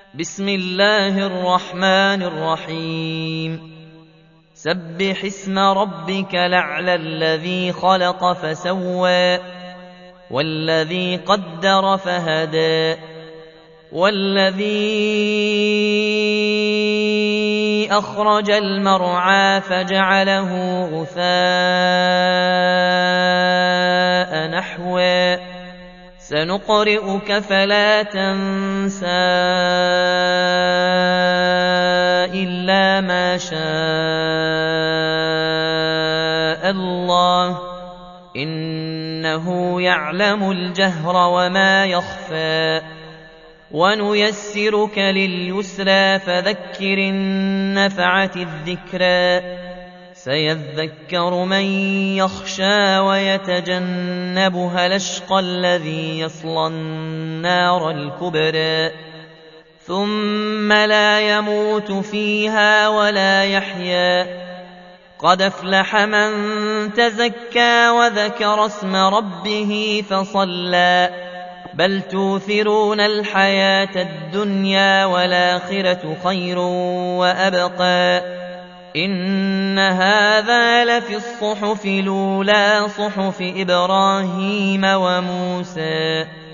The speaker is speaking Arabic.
بسم الله الرحمن الرحيم سبح اسم ربك الأعلى الذي خلق فسوى والذي قدر فهدى والذي أخرج المرعى فجعله غثاء نحوا سنقرئك فلا تنسى إلا ما شاء الله إنه يعلم الجهر وما يخفى ونيسرك لليسرى فذكر إن نفعت الذكرى سيذكر من يخشى ويتجنبها الأشقى الذي يصلى النار الكبرى ثم لا يموت فيها ولا يحيا قد أفلح من تزكى وذكر اسم ربه فصلى بل توثرون الحياة الدنيا والآخرة خير وأبقى إن هذا لفي الصحف الأولى صحف إبراهيم وموسى